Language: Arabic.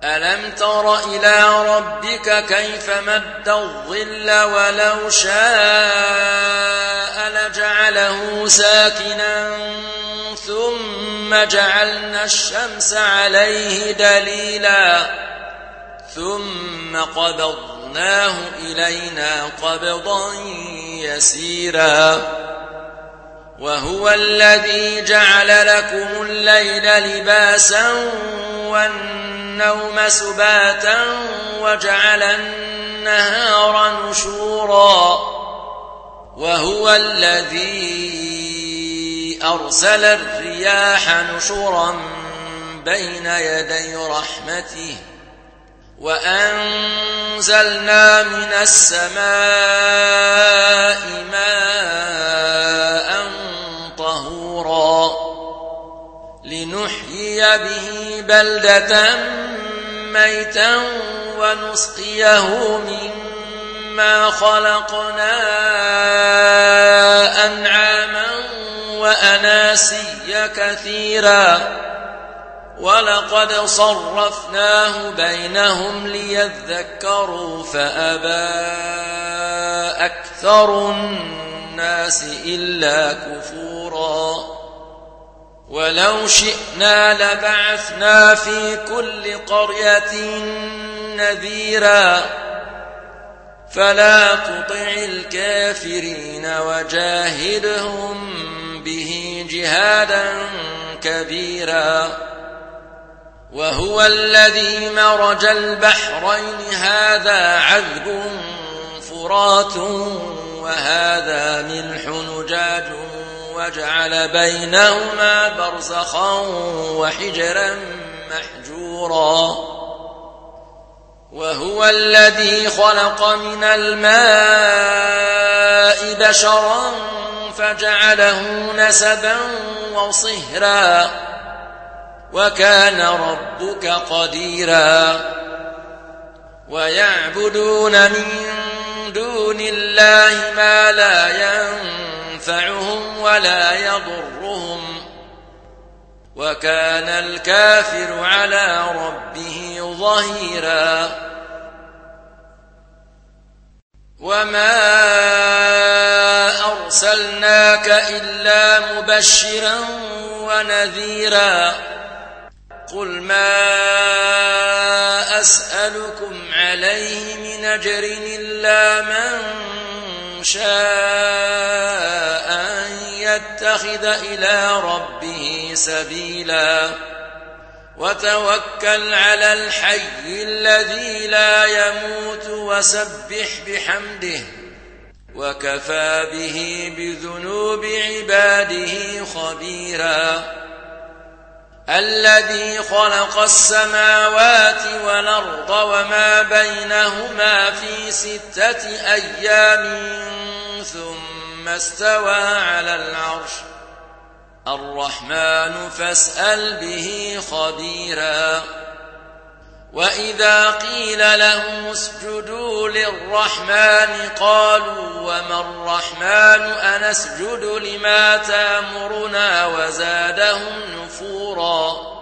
ألم تر إلى ربك كيف مد الظل ولو شاء لجعله ساكنا ثم جعلنا الشمس عليه دليلا ثم قبضناه إلينا قبضا يسيرا وهو الذي جعل لكم الليل لباسا والنوم سباتا وجعل النهار نشورا وهو الذي أرسل الرياح نشرا بين يدي رحمته وأنزلنا من السماء ماء طهورا لنحيي به بلدة ميتا ونسقيه مما خلقنا أنعاما وأناسيا كثيرا ولقد صرفناه بينهم ليذكروا فأبى أكثر الناس إلا كفورا ولو شئنا لبعثنا في كل قرية نذيرا فلا تطع الكافرين وجاهدهم به جهادا كبيرا وهو الذي مرج البحرين هذا عذب فرات وهذا ملح نجاج وجعل بينهما برزخا وحجرا محجورا وهو الذي خلق من الماء بشرا فجعله نسبا وصهرا وكان ربك قديرا ويعبدون من دون الله ما لا ينفعهم ولا يضرهم وكان الكافر على ربه ظهيرا وما أرسلناك إلا مبشرا ونذيرا قل ما أسألكم عليه من أجر إلا من شاء أن يتخذ إلى ربه سبيلا وتوكل على الحي الذي لا يموت وسبح بحمده وكفى به بذنوب عباده خبيرا الذي خلق السماوات والأرض وما بينهما في 6 أيام ثم استوى على العرش الرحمن فاسأل به خبيرا وإذا قيل لهم اسجدوا للرحمن قالوا وما الرحمن أنسجد لما تأمرنا وزادهم نفورا